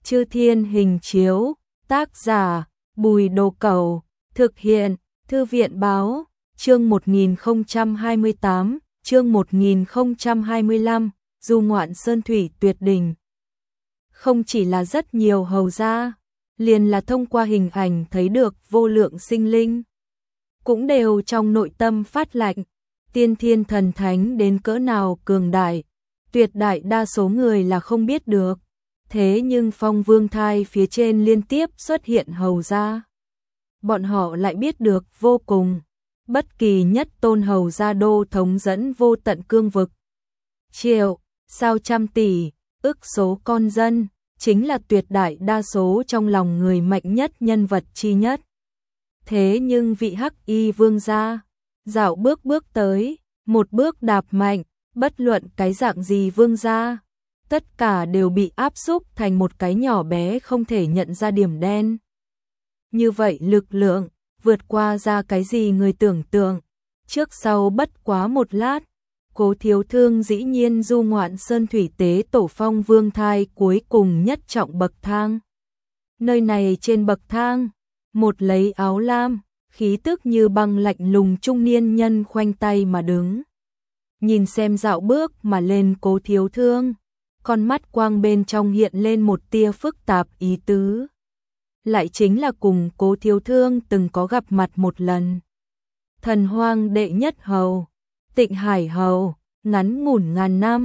Chư Thiên Hình Chiếu, tác giả Bùi Đồ Cẩu, thực hiện Thư viện Báo, chương 1028, chương 1025, du ngoạn sơn thủy tuyệt đỉnh. Không chỉ là rất nhiều hầu gia, liền là thông qua hình ảnh thấy được vô lượng sinh linh, cũng đều trong nội tâm phát lạnh, tiên thiên thần thánh đến cỡ nào cường đại, tuyệt đại đa số người là không biết được. Thế nhưng Phong Vương Thai phía trên liên tiếp xuất hiện hầu gia, bọn họ lại biết được vô cùng. Bất kỳ nhất tôn hầu gia đô thống dẫn vô tận cương vực, triệu, sao trăm tỷ, ức số con dân, chính là tuyệt đại đa số trong lòng người mạnh nhất nhân vật chi nhất. Thế nhưng vị Hắc Y Vương gia, dạo bước tới, một bước đạp mạnh, bất luận cái dạng gì vương gia, tất cả đều bị áp xúc thành một cái nhỏ bé không thể nhận ra điểm đen. Như vậy lực lượng, vượt qua ra cái gì người tưởng tượng. Trước sau bất quá một lát, Cố Thiếu Thương dĩ nhiên du ngoạn sơn thủy tế tổ Phong Vương Thai cuối cùng nhất trọng bậc thang. Nơi này trên bậc thang, một lấy áo lam, khí tức như băng lạnh lùng trung niên nhân khoanh tay mà đứng. Nhìn xem dạo bước mà lên Cố Thiếu Thương, con mắt quang bên trong hiện lên một tia phức tạp ý tứ. Lại chính là cùng Cố Thiếu Thương từng có gặp mặt một lần. Thần hoang đệ nhất hầu, Tịnh Hải hầu, ngắn ngủn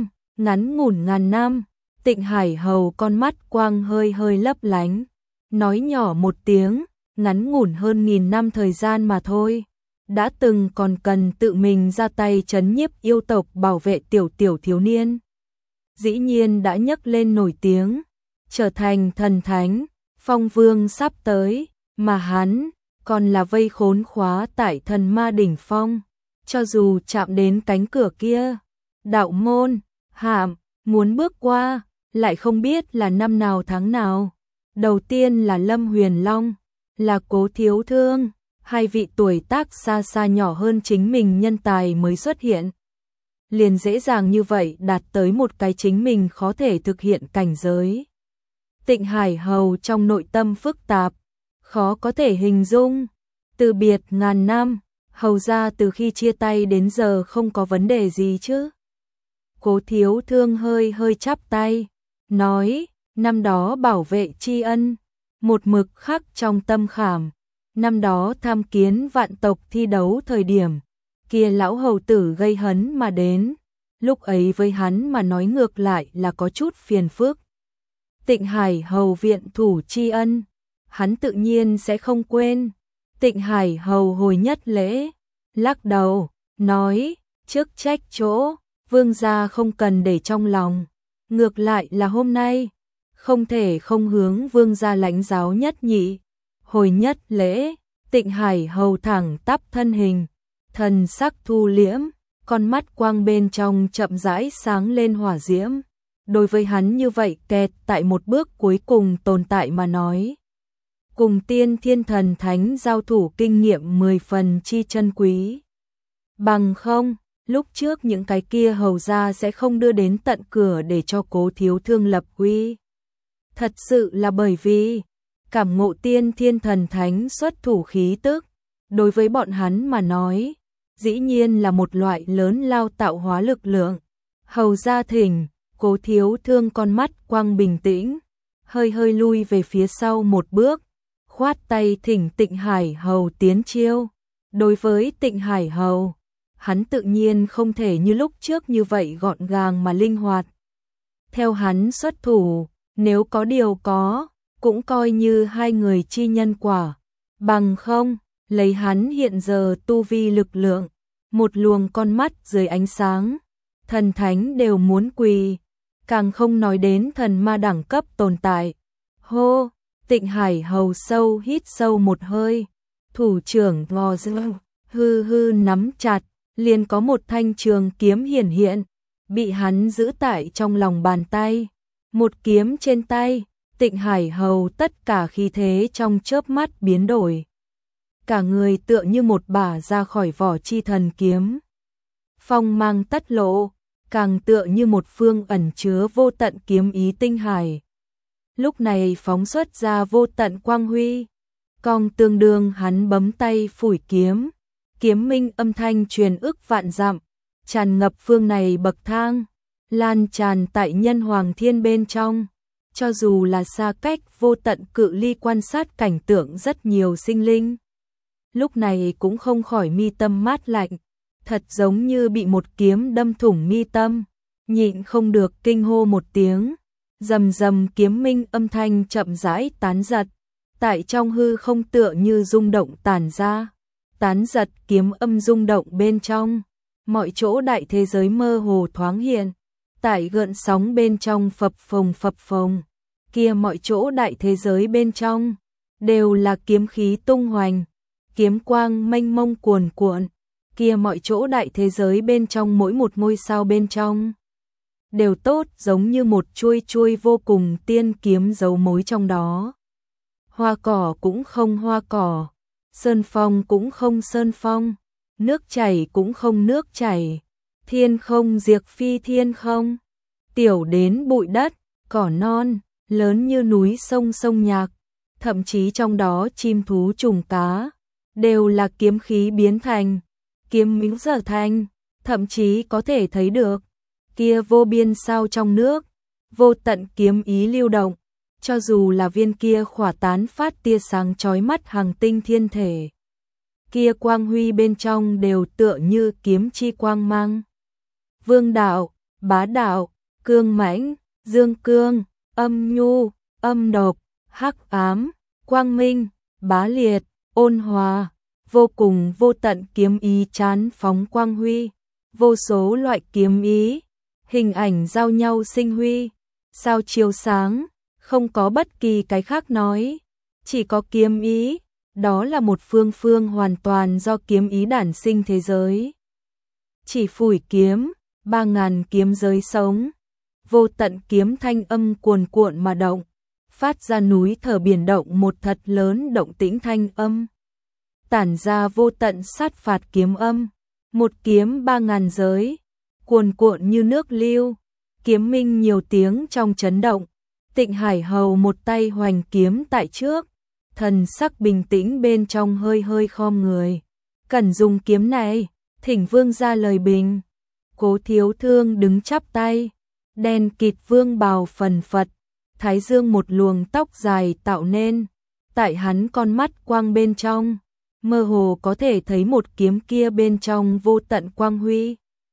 ngàn năm, Tịnh Hải hầu con mắt quang hơi lấp lánh, nói nhỏ một tiếng, ngắn ngủn hơn 1000 năm thời gian mà thôi. Đã từng còn cần tự mình ra tay trấn nhiếp yêu tộc bảo vệ tiểu thiếu niên. Dĩ nhiên đã nhấc lên nổi tiếng, trở thành thần thánh, Phong Vương sắp tới, mà hắn còn là vây khốn khóa tại thần ma đỉnh phong. Cho dù chạm đến cánh cửa kia, đạo môn, hạm, muốn bước qua, lại không biết là năm nào tháng nào. Đầu tiên là Lâm Huyền Long, là Cố Thiếu Thương, hai vị tuổi tác xa nhỏ hơn chính mình nhân tài mới xuất hiện. Liền dễ dàng như vậy đạt tới một cái chính mình khó thể thực hiện cảnh giới. Tịnh Hải hầu trong nội tâm phức tạp, khó có thể hình dung. Từ biệt ngàn năm, hầu ra từ khi chia tay đến giờ không có vấn đề gì chứ. Cố Thiếu Thương hơi chắp tay, nói, năm đó bảo vệ tri ân, một mực khắc trong tâm khảm. Năm đó tham kiến vạn tộc thi đấu thời điểm, kia lão hầu tử gây hấn mà đến, lúc ấy với hắn mà nói ngược lại là có chút phiền phức. Tịnh Hải hầu viện thủ tri ân, hắn tự nhiên sẽ không quên. Tịnh Hải hầu hồi nhất lễ, lắc đầu, nói, chức trách chỗ, vương gia không cần để trong lòng. Ngược lại là hôm nay, không thể không hướng vương gia lãnh giáo nhất nhị. Hồi nhất lễ, Tịnh Hải hầu thẳng tắp thân hình, thần sắc thu liễm, con mắt quang bên trong chậm rãi sáng lên hỏa diễm. Đối với hắn như vậy kẹt tại một bước cuối cùng tồn tại mà nói, cùng tiên thiên thần thánh giao thủ kinh nghiệm 10 phần chi chân quý. Bằng không, lúc trước những cái kia hầu ra sẽ không đưa đến tận cửa để cho Cố Thiếu Thương lập uy. Thật sự là bởi vì cảm ngộ tiên thiên thần thánh xuất thủ khí tức, đối với bọn hắn mà nói, dĩ nhiên là một loại lớn lao tạo hóa lực lượng. Hầu gia thỉnh, Cố Thiếu Thương con mắt quang bình tĩnh, hơi lui về phía sau một bước, khoát tay thỉnh Tịnh Hải hầu tiến chiêu. Đối với Tịnh Hải hầu, hắn tự nhiên không thể như lúc trước như vậy gọn gàng mà linh hoạt. Theo hắn xuất thủ, nếu có điều có, cũng coi như hai người chi nhân quả. Bằng không, lấy hắn hiện giờ tu vi lực lượng, một luồng con mắt dưới ánh sáng, thần thánh đều muốn quỳ, càng không nói đến thần ma đẳng cấp tồn tại. Hô, Tịnh Hải hầu hít sâu một hơi, thủ trưởng ngò dưng, hư nắm chặt, liền có một thanh trường kiếm hiển hiện, bị hắn giữ tại trong lòng bàn tay. Một kiếm trên tay, Tịnh Hải hầu tất cả khí thế trong chớp mắt biến đổi. Cả người tựa như một bả ra khỏi vỏ chi thần kiếm. Phong mang tất lộ, càng tựa như một phương ẩn chứa vô tận kiếm ý tinh hải. lúc này phóng xuất ra vô tận quang huy. Cong tương đương hắn bấm tay phủi kiếm, kiếm minh âm thanh truyền ức vạn dặm, tràn ngập phương này bậc thang, lan tràn tại nhân hoàng thiên bên trong. Cho dù là xa cách vô tận cự ly quan sát cảnh tượng rất nhiều sinh linh, lúc này cũng không khỏi mi tâm mát lạnh, thật giống như bị một kiếm đâm thủng mi tâm, nhịn không được kinh hô một tiếng. Rầm rầm kiếm minh âm thanh chậm rãi tán giật, tại trong hư không tựa như rung động tản ra, tán giật kiếm âm rung động bên trong, mọi chỗ đại thế giới mơ hồ thoáng hiện, tại gợn sóng bên trong phập phồng, kia mọi chỗ đại thế giới bên trong đều là kiếm khí tung hoành, kiếm quang mênh mông cuồn cuộn, kia mọi chỗ đại thế giới bên trong mỗi một ngôi sao bên trong đều tốt giống như một chuôi vô cùng tiên kiếm giấu mối trong đó. Hoa cỏ cũng không hoa cỏ, sơn phong cũng không sơn phong, nước chảy cũng không nước chảy, thiên không diệt phi thiên không, tiểu đến bụi đất, cỏ non, lớn như núi sông nhạc, thậm chí trong đó chim thú trùng cá, đều là kiếm khí biến thành, kiếm minh trở thành, thậm chí có thể thấy được kia vô biên sao trong nước, vô tận kiếm ý lưu động, cho dù là viên kia khỏa tán phát tia sáng chói mắt hàng tinh thiên thể, kia quang huy bên trong đều tựa như kiếm chi quang mang. Vương đạo, bá đạo, cương mãnh, dương cương, âm nhu, âm độc, hắc ám, quang minh, bá liệt, ôn hòa, vô cùng vô tận kiếm ý chán phóng quang huy, vô số loại kiếm ý, hình ảnh giao nhau sinh huy, sao chiếu sáng, không có bất kỳ cái khác nói, chỉ có kiếm ý, đó là một phương hoàn toàn do kiếm ý đản sinh thế giới. Chỉ phủi kiếm, 3000 kiếm giới sống, vô tận kiếm thanh âm cuồn cuộn mà động, phát ra núi thở biển động một thật lớn động tĩnh thanh âm. Tản ra vô tận sát phạt kiếm âm, một kiếm 3000 giới, cuồn cuộn như nước lưu, kiếm minh nhiều tiếng trong chấn động. Tịnh Hải Hầu một tay hoành kiếm tại trước, thần sắc bình tĩnh bên trong hơi khom người. Cần dùng kiếm này, thỉnh vương ra lời bình. Cố Thiếu Thương đứng chắp tay, đen kịt vương bào phần phật, thái dương một luồng tóc dài tạo nên, tại hắn con mắt quang bên trong, mơ hồ có thể thấy một kiếm kia bên trong vô tận quang huy.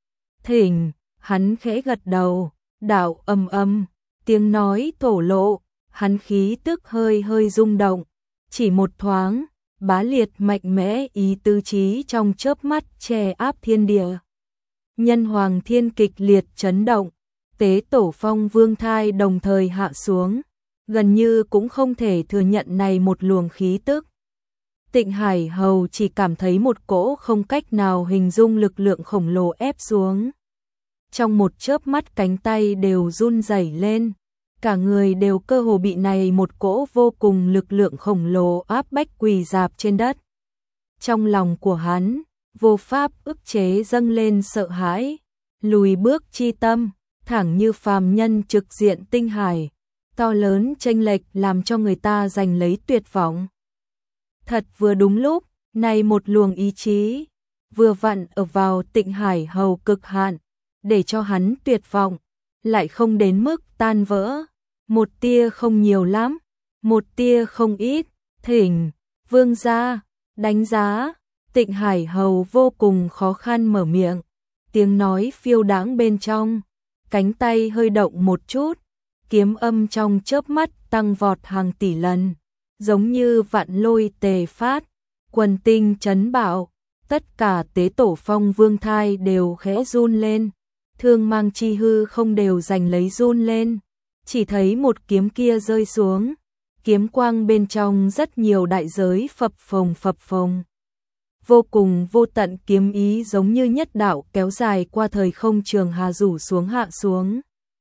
Thỉnh, hắn khẽ gật đầu, đạo ầm, tiếng nói thổ lộ, hắn khí tức hơi rung động, chỉ một thoáng, bá liệt mạnh mẽ ý tứ trí trong chớp mắt che áp thiên địa. Nhân hoàng thiên kịch liệt chấn động, tế tổ phong vương thai đồng thời hạ xuống, gần như cũng không thể thừa nhận này một luồng khí tức. Tịnh Hải Hầu chỉ cảm thấy một cỗ không cách nào hình dung lực lượng khổng lồ ép xuống. Trong một chớp mắt cánh tay đều run rẩy lên, cả người đều cơ hồ bị này một cỗ vô cùng lực lượng khổng lồ áp bách quỳ rạp trên đất. Trong lòng của hắn, vô pháp ức chế dâng lên sợ hãi, lùi bước chi tâm, thẳng như phàm nhân trực diện tinh hải, to lớn chênh lệch làm cho người ta giành lấy tuyệt vọng. Thật vừa đúng lúc, này một luồng ý chí, vừa vặn ở vào Tịnh Hải Hầu cực hạn, để cho hắn tuyệt vọng, lại không đến mức tan vỡ, một tia không nhiều lắm, một tia không ít, thỉnh, vương gia, đánh giá. Tịnh Hải Hầu vô cùng khó khăn mở miệng, tiếng nói phiêu đãng bên trong, cánh tay hơi động một chút, kiếm âm trong chớp mắt tăng vọt hàng tỷ lần, giống như vạn lôi tề phát, quần tinh chấn bạo, tất cả tế tổ phong vương thai đều khẽ run lên, thương mang chi hư không đều giành lấy run lên, chỉ thấy một kiếm kia rơi xuống, kiếm quang bên trong rất nhiều đại giới phập phồng. Vô cùng vô tận kiếm ý giống như nhất đạo kéo dài qua thời không trường hà rủ xuống hạ xuống.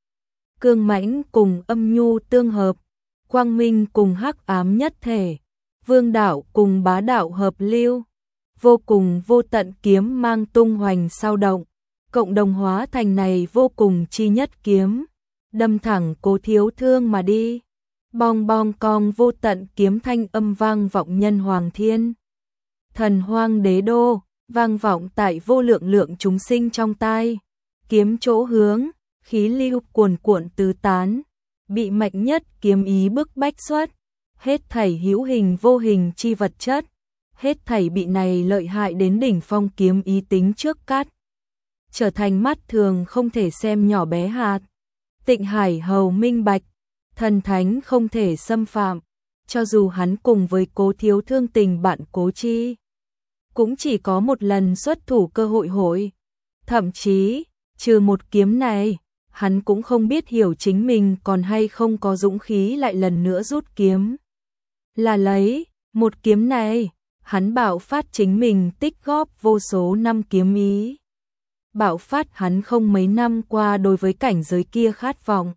Cương mãnh cùng âm nhu tương hợp, quang minh cùng hắc ám nhất thể, vương đạo cùng bá đạo hợp lưu, vô cùng vô tận kiếm mang tung hoành sao động, cộng đồng hóa thành này vô cùng chi nhất kiếm, đâm thẳng Cố Thiếu Thương mà đi. Bong bong cong vô tận kiếm thanh âm vang vọng nhân hoàng thiên. Thần hoang đế đô, vang vọng tại vô lượng lượng chúng sinh trong tai. Kiếm chỗ hướng, khí lưu cuồn cuộn tứ tán. Bị mạnh nhất kiếm ý bức bách xuất. Hết thảy hữu hình vô hình chi vật chất. Hết thảy bị này lợi hại đến đỉnh phong kiếm ý tính trước cắt. Trở thành mắt thường không thể xem nhỏ bé hạt. Tịnh Hải hầu minh bạch, thần thánh không thể xâm phạm, cho dù hắn cùng với Cố Thiếu Thương tình bạn Cố Chi, cũng chỉ có một lần xuất thủ cơ hội. Thậm chí, trừ một kiếm này, hắn cũng không biết hiểu chính mình còn hay không có dũng khí lại lần nữa rút kiếm. Là lấy, một kiếm này, hắn bạo phát chính mình tích góp vô số năm kiếm ý. Bạo phát hắn không mấy năm qua đối với cảnh giới kia khát vọng.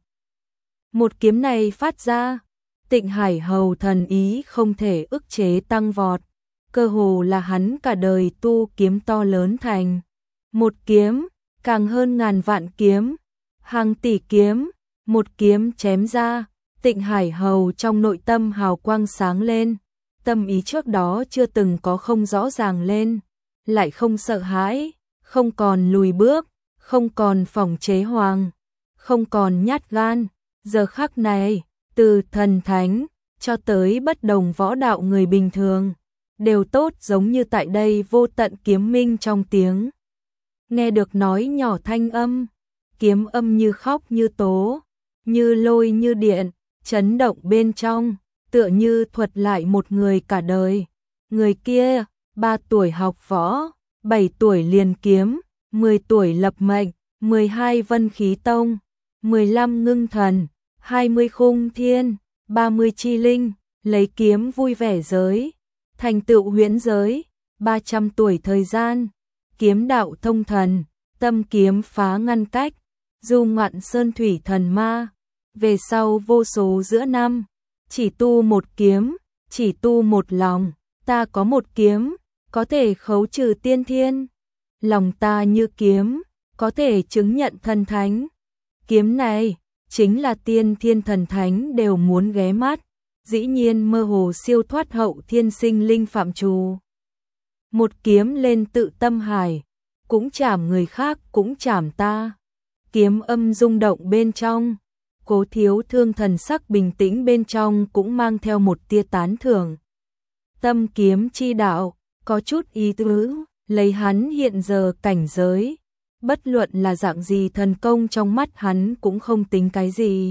Một kiếm này phát ra, Tịnh Hải hầu thần ý không thể ức chế tăng vọt, cơ hồ là hắn cả đời tu kiếm to lớn thành. Một kiếm, càng hơn ngàn vạn kiếm, hàng tỷ kiếm, một kiếm chém ra, Tịnh Hải hầu trong nội tâm hào quang sáng lên, tâm ý trước đó chưa từng có không rõ ràng lên, lại không sợ hãi, không còn lùi bước, không còn phòng chế hoàng, không còn nhát gan. Giờ khắc này, từ thần thánh cho tới bất đồng võ đạo người bình thường, đều tốt giống như tại đây vô tận kiếm minh trong tiếng. Nghe được nói nhỏ thanh âm, kiếm âm như khóc như tố, như lôi như điện, chấn động bên trong, tựa như thuật lại một người cả đời. Người kia, 3 tuổi học võ, 7 tuổi liền kiếm, 10 tuổi lập mệnh, 12 vân khí tông, 15 ngưng thần, 20 khung thiên, 30 chi linh, lấy kiếm vui vẻ giới, thành tựu huyễn giới, 300 tuổi thời gian, kiếm đạo thông thần, tâm kiếm phá ngăn cách, du ngoạn sơn thủy thần ma, về sau vô số giữa năm, chỉ tu một kiếm, chỉ tu một lòng, ta có một kiếm, có thể khấu trừ tiên thiên, lòng ta như kiếm, có thể chứng nhận thần thánh. Kiếm này, chính là tiên thiên thần thánh đều muốn ghé mắt, dĩ nhiên mơ hồ siêu thoát hậu thiên sinh linh phạm trù. Một kiếm lên tự tâm hải, cũng chảm người khác cũng chảm ta. Kiếm âm rung động bên trong, Cố Thiếu Thương thần sắc bình tĩnh bên trong cũng mang theo một tia tán thưởng. Tâm kiếm chi đạo, có chút ý tứ, lấy hắn hiện giờ cảnh giới. Bất luận là dạng gì thần công trong mắt hắn cũng không tính cái gì.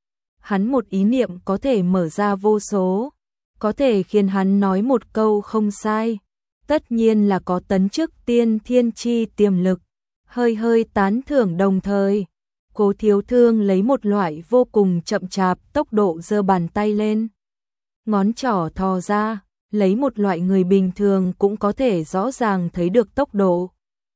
Hắn một ý niệm có thể mở ra vô số, có thể khiến hắn nói một câu không sai. Tất nhiên là có tấn chức tiên thiên chi tiềm lực. Hơi hơi tán thưởng đồng thời, Cố Thiếu Thương lấy một loại vô cùng chậm chạp tốc độ giơ bàn tay lên. Ngón trỏ thò ra, lấy một loại người bình thường cũng có thể rõ ràng thấy được tốc độ.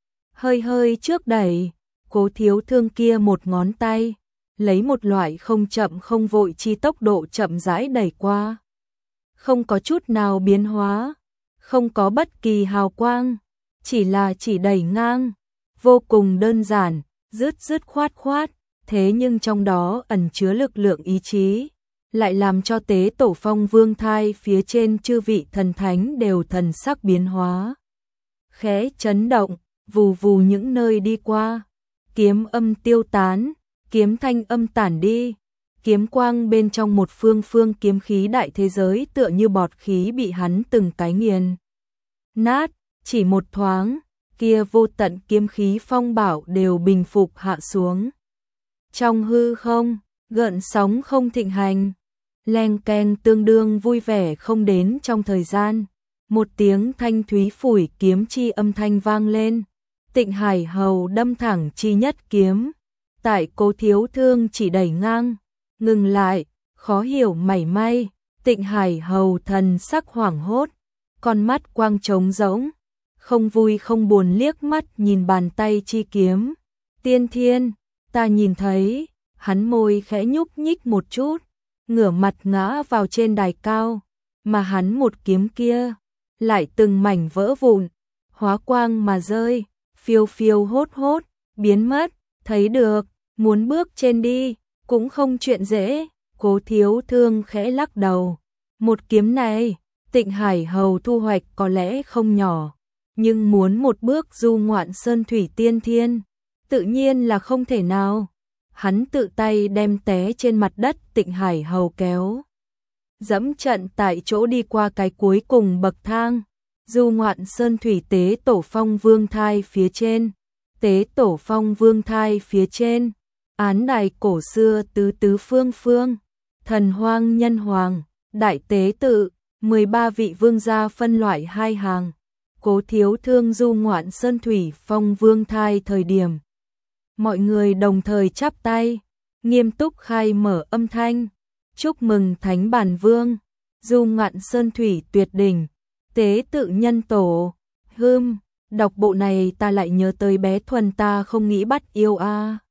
Hơi hơi trước đẩy, Cố Thiếu Thương kia một ngón tay, lấy một loại không chậm không vội chi tốc độ chậm rãi đẩy qua. Không có chút nào biến hóa, không có bất kỳ hào quang, chỉ đẩy ngang, vô cùng đơn giản, dứt khoát, thế nhưng trong đó ẩn chứa lực lượng ý chí, lại làm cho Tế Tổ Phong Vương Thai phía trên chư vị thần thánh đều thần sắc biến hóa. Khẽ chấn động, vù vù những nơi đi qua, kiếm âm tiêu tán, kiếm thanh âm tản đi, kiếm quang bên trong một phương kiếm khí đại thế giới tựa như bọt khí bị hắn từng cái nghiền nát, chỉ một thoáng, kia vô tận kiếm khí phong bảo đều bình phục hạ xuống. Trong hư không, gợn sóng không thịnh hành, leng keng tương đương vui vẻ không đến trong thời gian, một tiếng thanh thúy phủi kiếm chi âm thanh vang lên. Tịnh Hải hầu đâm thẳng chi nhất kiếm, tại Cố Thiếu Thương chỉ đẩy ngang, ngừng lại, khó hiểu mảy may. Tịnh Hải hầu thần sắc hoảng hốt, con mắt quang trống rỗng, không vui không buồn liếc mắt nhìn bàn tay chi kiếm. Tiên thiên, ta nhìn thấy, hắn môi khẽ nhúc nhích một chút, ngửa mặt ngã vào trên đài cao, mà hắn một kiếm kia, lại từng mảnh vỡ vụn, hóa quang mà rơi, phiêu phiêu hốt, biến mất, thấy được, muốn bước trên đi, cũng không chuyện dễ, Cố Thiếu Thương khẽ lắc đầu. Một kiếm này, Tịnh Hải Hầu thu hoạch có lẽ không nhỏ, nhưng muốn một bước du ngoạn sơn thủy tiên thiên, tự nhiên là không thể nào. Hắn tự tay đem té trên mặt đất Tịnh Hải Hầu kéo dẫm trận tại chỗ đi qua cái cuối cùng bậc thang, du ngoạn sơn thủy tế tổ phong vương thai phía trên. Tế tổ phong vương thai phía trên, án đài cổ xưa tứ tứ phương phương, thần hoang nhân hoàng, đại tế tự, 13 vị vương gia phân loại hai hàng. Cố Thiếu Thương du ngoạn sơn thủy phong vương thai thời điểm, mọi người đồng thời chắp tay, nghiêm túc khai mở âm thanh, chúc mừng Thánh Bản Vương, du ngoạn sơn thủy tuyệt đỉnh, tế tự nhân tổ. Đọc bộ này ta lại nhớ tới bé Thuần ta không nghĩ bắt yêu a.